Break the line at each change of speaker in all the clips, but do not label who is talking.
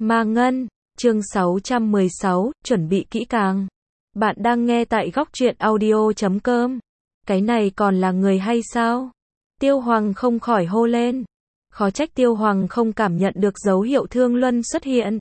Ma Ngân, chương 616, chuẩn bị kỹ càng. Bạn đang nghe tại góc truyện audio.com. Cái này còn là người hay sao? Tiêu Hoàng không khỏi hô lên. Khó trách Tiêu Hoàng không cảm nhận được dấu hiệu thương luân xuất hiện.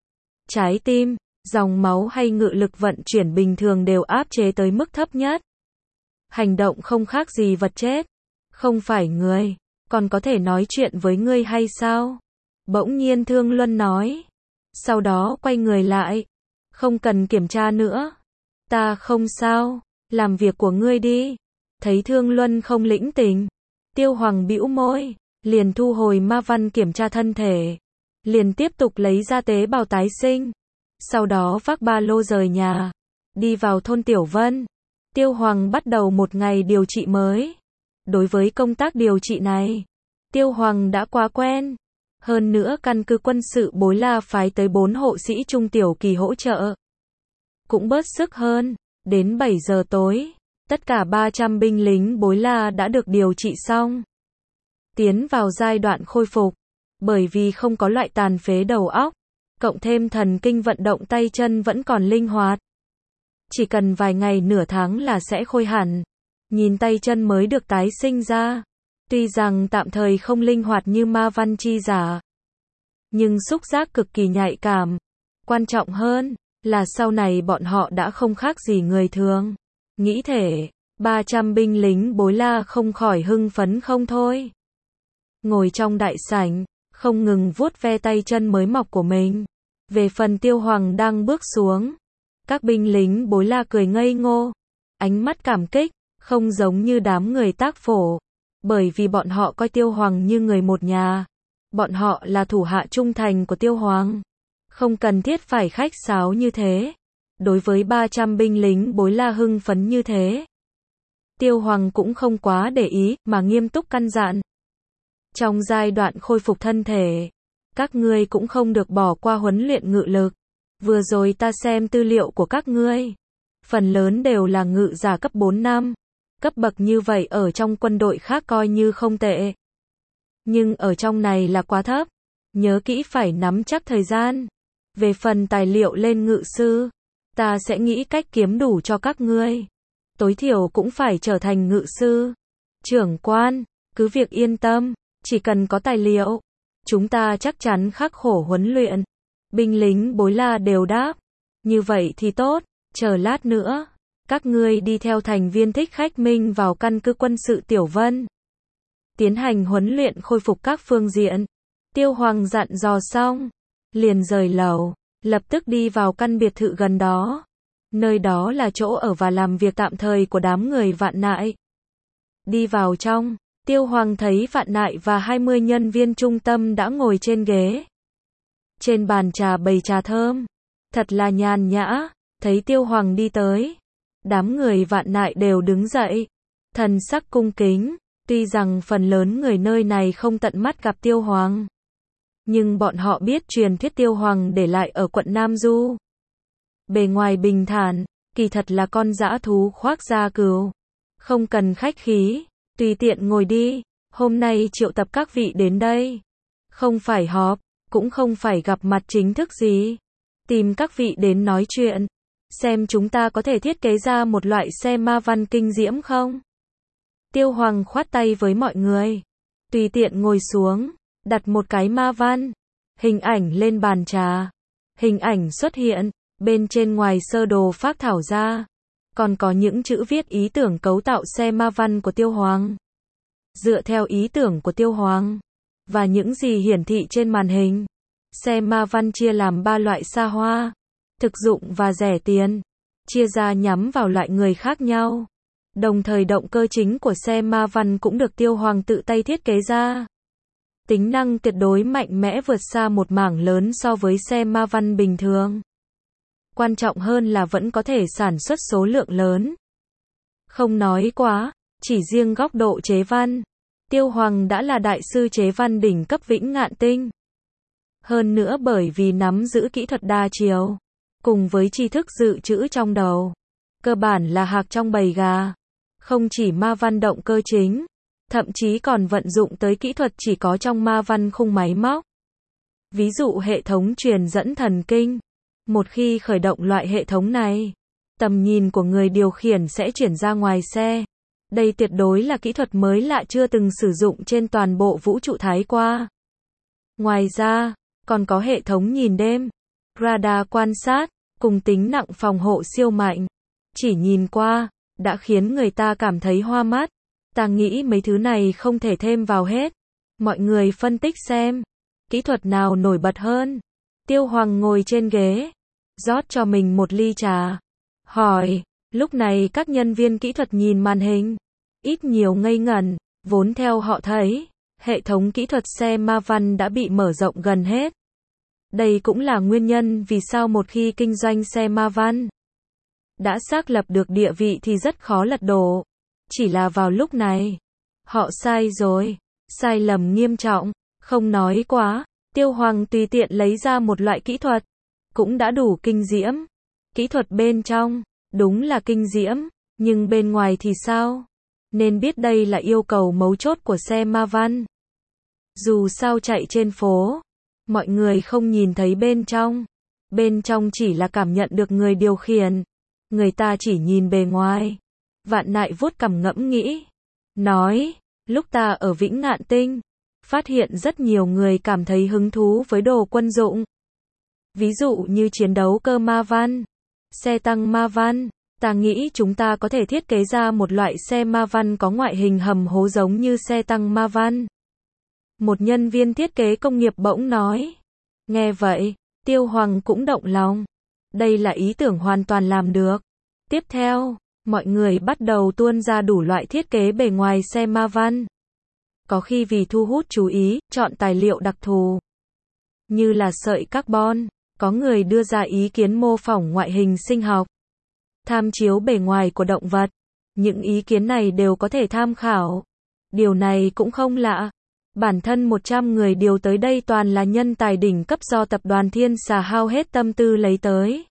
Trái tim, dòng máu hay ngự lực vận chuyển bình thường đều áp chế tới mức thấp nhất. Hành động không khác gì vật chết. Không phải người, còn có thể nói chuyện với ngươi hay sao? Bỗng nhiên Thương Luân nói. Sau đó quay người lại. Không cần kiểm tra nữa. Ta không sao, làm việc của ngươi đi. Thấy Thương Luân không lĩnh tình. Tiêu Hoàng bĩu môi, liền thu hồi ma văn kiểm tra thân thể. Liền tiếp tục lấy ra tế bào tái sinh. Sau đó vác ba lô rời nhà. Đi vào thôn Tiểu Vân. Tiêu Hoàng bắt đầu một ngày điều trị mới. Đối với công tác điều trị này, Tiêu Hoàng đã quá quen. Hơn nữa căn cứ quân sự Bối La phái tới 4 hộ sĩ trung tiểu kỳ hỗ trợ. Cũng bớt sức hơn. Đến 7 giờ tối, tất cả 300 binh lính Bối La đã được điều trị xong. Tiến vào giai đoạn khôi phục. Bởi vì không có loại tàn phế đầu óc, cộng thêm thần kinh vận động tay chân vẫn còn linh hoạt. Chỉ cần vài ngày nửa tháng là sẽ khôi hẳn. Nhìn tay chân mới được tái sinh ra. Tuy rằng tạm thời không linh hoạt như ma văn chi giả, nhưng xúc giác cực kỳ nhạy cảm. Quan trọng hơn là sau này bọn họ đã không khác gì người thường. Nghĩ thể, 300 binh lính Bối La không khỏi hưng phấn không thôi. Ngồi trong đại sảnh, không ngừng vuốt ve tay chân mới mọc của mình. Về phần Tiêu Hoàng đang bước xuống, các binh lính Bối La cười ngây ngô, ánh mắt cảm kích, không giống như đám người Tác Phổ. Bởi vì bọn họ coi Tiêu Hoàng như người một nhà. Bọn họ là thủ hạ trung thành của Tiêu Hoàng. Không cần thiết phải khách sáo như thế. Đối với 300 binh lính Bối La hưng phấn như thế, Tiêu Hoàng cũng không quá để ý, mà nghiêm túc căn dặn. Trong giai đoạn khôi phục thân thể, các ngươi cũng không được bỏ qua huấn luyện ngự lực. Vừa rồi ta xem tư liệu của các ngươi. Phần lớn đều là ngự giả cấp 4 năm. Cấp bậc như vậy ở trong quân đội khác coi như không tệ. Nhưng ở trong này là quá thấp. Nhớ kỹ phải nắm chắc thời gian. Về phần tài liệu lên ngự sư, ta sẽ nghĩ cách kiếm đủ cho các ngươi. Tối thiểu cũng phải trở thành ngự sư. Trưởng quan, cứ việc yên tâm, chỉ cần có tài liệu, chúng ta chắc chắn khắc khổ huấn luyện. Binh lính Bối La đều đáp. Như vậy thì tốt, chờ lát nữa. Các ngươi đi theo thành viên Thích Khách Minh vào căn cứ quân sự Tiểu Vân. Tiến hành huấn luyện khôi phục các phương diện. Tiêu Hoàng dặn dò xong. Liền rời lầu. Lập tức đi vào căn biệt thự gần đó. Nơi đó là chỗ ở và làm việc tạm thời của đám người Vạn Nại. Đi vào trong. Tiêu Hoàng thấy Vạn Nại và 20 nhân viên trung tâm đã ngồi trên ghế. Trên bàn trà bày trà thơm. Thật là nhàn nhã. Thấy Tiêu Hoàng đi tới, đám người Vạn Nại đều đứng dậy, thần sắc cung kính. Tuy rằng phần lớn người nơi này không tận mắt gặp Tiêu Hoàng, nhưng bọn họ biết truyền thuyết Tiêu Hoàng để lại ở quận Nam Du. Bề ngoài bình thản, kỳ thật là con dã thú khoác da cừu. Không cần khách khí, tùy tiện ngồi đi. Hôm nay triệu tập các vị đến đây, không phải họp, cũng không phải gặp mặt chính thức gì. Tìm các vị đến nói chuyện, xem chúng ta có thể thiết kế ra một loại xe ma văn kinh diễm không? Tiêu Hoàng khoát tay với mọi người. Tùy tiện ngồi xuống, đặt một cái ma văn. Hình ảnh lên bàn trà. Hình ảnh xuất hiện, bên trên ngoài sơ đồ phác thảo ra. Còn có những chữ viết ý tưởng cấu tạo xe ma văn của Tiêu Hoàng. Dựa theo ý tưởng của Tiêu Hoàng, và những gì hiển thị trên màn hình, xe ma văn chia làm 3 loại xa hoa, thực dụng và rẻ tiền, chia ra nhắm vào loại người khác nhau. Đồng thời động cơ chính của xe ma văn cũng được Tiêu Hoàng tự tay thiết kế ra. Tính năng tuyệt đối mạnh mẽ vượt xa một mảng lớn so với xe ma văn bình thường. Quan trọng hơn là vẫn có thể sản xuất số lượng lớn. Không nói quá, chỉ riêng góc độ chế văn, Tiêu Hoàng đã là đại sư chế văn đỉnh cấp Vĩnh Ngạn Tinh. Hơn nữa bởi vì nắm giữ kỹ thuật đa chiều, cùng với tri thức dự trữ trong đầu, cơ bản là hạc trong bầy gà. Không chỉ ma văn động cơ chính, thậm chí còn vận dụng tới kỹ thuật chỉ có trong ma văn khung máy móc. Ví dụ hệ thống truyền dẫn thần kinh. Một khi khởi động loại hệ thống này, tầm nhìn của người điều khiển sẽ chuyển ra ngoài xe. Đây tuyệt đối là kỹ thuật mới lạ chưa từng sử dụng trên toàn bộ vũ trụ Thái qua. Ngoài ra, còn có hệ thống nhìn đêm, radar quan sát, cùng tính nặng phòng hộ siêu mạnh. Chỉ nhìn qua, đã khiến người ta cảm thấy hoa mắt. Ta nghĩ mấy thứ này không thể thêm vào hết. Mọi người phân tích xem, kỹ thuật nào nổi bật hơn. Tiêu Hoàng ngồi trên ghế, rót cho mình một ly trà. Hỏi, lúc này các nhân viên kỹ thuật nhìn màn hình, ít nhiều ngây ngẩn, vốn theo họ thấy, hệ thống kỹ thuật xe ma văn đã bị mở rộng gần hết. Đây cũng là nguyên nhân vì sao một khi kinh doanh xe ma văn đã xác lập được địa vị thì rất khó lật đổ. Chỉ là vào lúc này, họ sai rồi, sai lầm nghiêm trọng, không nói quá. Tiêu Hoàng tùy tiện lấy ra một loại kỹ thuật, cũng đã đủ kinh diễm. Kỹ thuật bên trong, đúng là kinh diễm, nhưng bên ngoài thì sao? Nên biết đây là yêu cầu mấu chốt của xe ma văn. Dù sao chạy trên phố, mọi người không nhìn thấy bên trong chỉ là cảm nhận được người điều khiển. Người ta chỉ nhìn bề ngoài. Vạn Nại vuốt cằm ngẫm nghĩ, nói, lúc ta ở Vĩnh Ngạn Tinh, phát hiện rất nhiều người cảm thấy hứng thú với đồ quân dụng. Ví dụ như chiến đấu cơ ma văn, xe tăng ma văn, ta nghĩ chúng ta có thể thiết kế ra một loại xe ma văn có ngoại hình hầm hố giống như xe tăng ma văn. Một nhân viên thiết kế công nghiệp bỗng nói. Nghe vậy, Tiêu Hoàng cũng động lòng. Đây là ý tưởng hoàn toàn làm được. Tiếp theo, mọi người bắt đầu tuôn ra đủ loại thiết kế bề ngoài xe ma văn. Có khi vì thu hút chú ý, chọn tài liệu đặc thù, như là sợi carbon, có người đưa ra ý kiến mô phỏng ngoại hình sinh học, tham chiếu bề ngoài của động vật. Những ý kiến này đều có thể tham khảo. Điều này cũng không lạ. Bản thân 100 người điều tới đây toàn là nhân tài đỉnh cấp do tập đoàn Thiên Xà hao hết tâm tư lấy tới.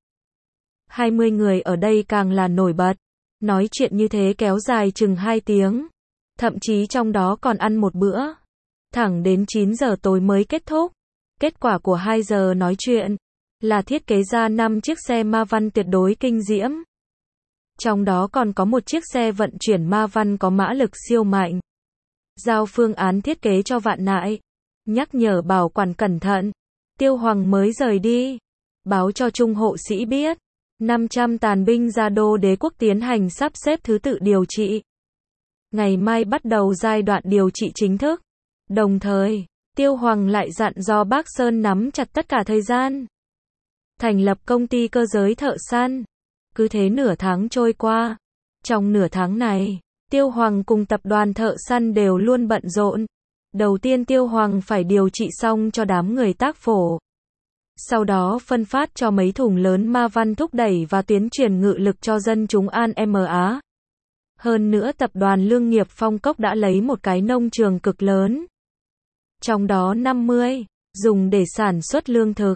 20 người ở đây càng là nổi bật. Nói chuyện như thế kéo dài chừng 2 tiếng. Thậm chí trong đó còn ăn một bữa. Thẳng đến 9 giờ tối mới kết thúc. Kết quả của 2 giờ nói chuyện là thiết kế ra 5 chiếc xe ma văn tuyệt đối kinh diễm. Trong đó còn có một chiếc xe vận chuyển ma văn có mã lực siêu mạnh. Giao phương án thiết kế cho Vạn Nại, nhắc nhở bảo quản cẩn thận. Tiêu Hoàng mới rời đi, báo cho Trung hộ sĩ biết, 500 tàn binh ra Đô Đế quốc tiến hành sắp xếp thứ tự điều trị. Ngày mai bắt đầu giai đoạn điều trị chính thức. Đồng thời, Tiêu Hoàng lại dặn do Bác Sơn nắm chặt tất cả thời gian. Thành lập công ty cơ giới thợ săn. Cứ thế nửa tháng trôi qua. Trong nửa tháng này, Tiêu Hoàng cùng tập đoàn thợ săn đều luôn bận rộn. Đầu tiên Tiêu Hoàng phải điều trị xong cho đám người tác phổ. Sau đó phân phát cho mấy thùng lớn ma văn thúc đẩy và tuyến truyền ngự lực cho dân chúng An MA. Hơn nữa tập đoàn Lương nghiệp Phong Cốc đã lấy một cái nông trường cực lớn. Trong đó 50 dùng để sản xuất lương thực,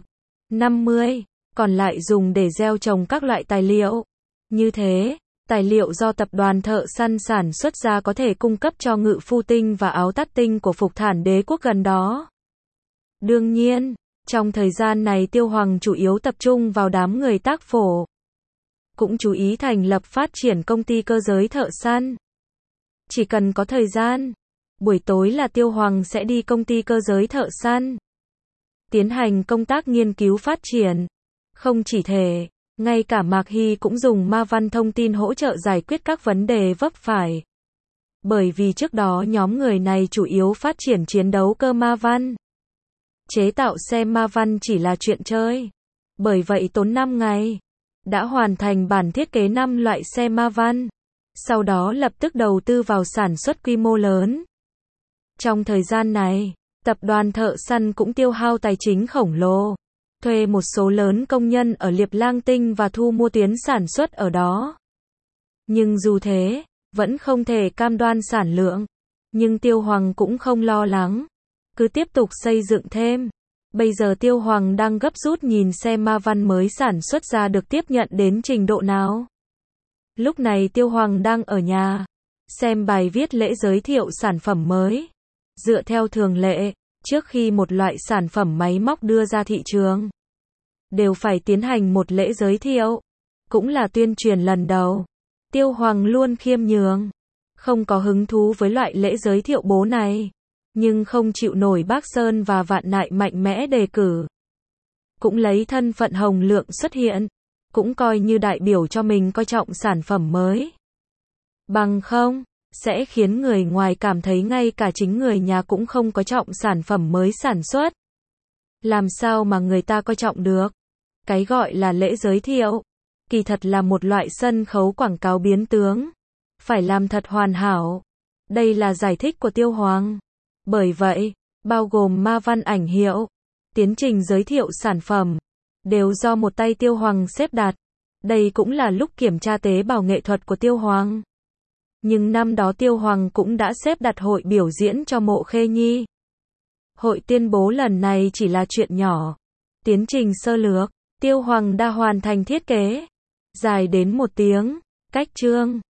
50 còn lại dùng để gieo trồng các loại tài liệu. Như thế, tài liệu do tập đoàn thợ săn sản xuất ra có thể cung cấp cho Ngự Phu Tinh và Áo Tát Tinh của Phục Thản Đế quốc gần đó. Đương nhiên, trong thời gian này Tiêu Hoàng chủ yếu tập trung vào đám người tác phổ. Cũng chú ý thành lập phát triển công ty cơ giới thợ săn. Chỉ cần có thời gian, buổi tối là Tiêu Hoàng sẽ đi công ty cơ giới thợ săn, tiến hành công tác nghiên cứu phát triển. Không chỉ thế, ngay cả Mạc Hy cũng dùng ma văn thông tin hỗ trợ giải quyết các vấn đề vấp phải. Bởi vì trước đó nhóm người này chủ yếu phát triển chiến đấu cơ ma văn. Chế tạo xe ma văn chỉ là chuyện chơi. Bởi vậy tốn 5 ngày, đã hoàn thành bản thiết kế 5 loại xe ma văn. Sau đó lập tức đầu tư vào sản xuất quy mô lớn. Trong thời gian này, tập đoàn thợ săn cũng tiêu hao tài chính khổng lồ. Thuê một số lớn công nhân ở Liệp Lang Tinh và thu mua tuyến sản xuất ở đó. Nhưng dù thế, vẫn không thể cam đoan sản lượng. Nhưng Tiêu Hoàng cũng không lo lắng. Cứ tiếp tục xây dựng thêm. Bây giờ Tiêu Hoàng đang gấp rút nhìn xe ma văn mới sản xuất ra được tiếp nhận đến trình độ nào. Lúc này Tiêu Hoàng đang ở nhà, xem bài viết lễ giới thiệu sản phẩm mới. Dựa theo thường lệ, Trước khi một loại sản phẩm máy móc đưa ra thị trường, đều phải tiến hành một lễ giới thiệu, cũng là tuyên truyền lần đầu. Tiêu Hoàng luôn khiêm nhường, không có hứng thú với loại lễ giới thiệu bố này, nhưng không chịu nổi Bác Sơn và Vạn Nại mạnh mẽ đề cử. Cũng lấy thân phận Hồng Lượng xuất hiện, cũng coi như đại biểu cho mình coi trọng sản phẩm mới. Bằng không, sẽ khiến người ngoài cảm thấy ngay cả chính người nhà cũng không có trọng sản phẩm mới sản xuất. Làm sao mà người ta coi trọng được? Cái gọi là lễ giới thiệu, kỳ thật là một loại sân khấu quảng cáo biến tướng. Phải làm thật hoàn hảo. Đây là giải thích của Tiêu Hoàng. Bởi vậy, bao gồm ma văn ảnh hiệu, tiến trình giới thiệu sản phẩm, đều do một tay Tiêu Hoàng xếp đặt. Đây cũng là lúc kiểm tra tế bào nghệ thuật của Tiêu Hoàng. Nhưng năm đó Tiêu Hoàng cũng đã xếp đặt hội biểu diễn cho Mộ Khê Nhi. Hội tuyên bố lần này chỉ là chuyện nhỏ. Tiến trình sơ lược, Tiêu Hoàng đã hoàn thành thiết kế. Dài đến 1 tiếng, cách chương.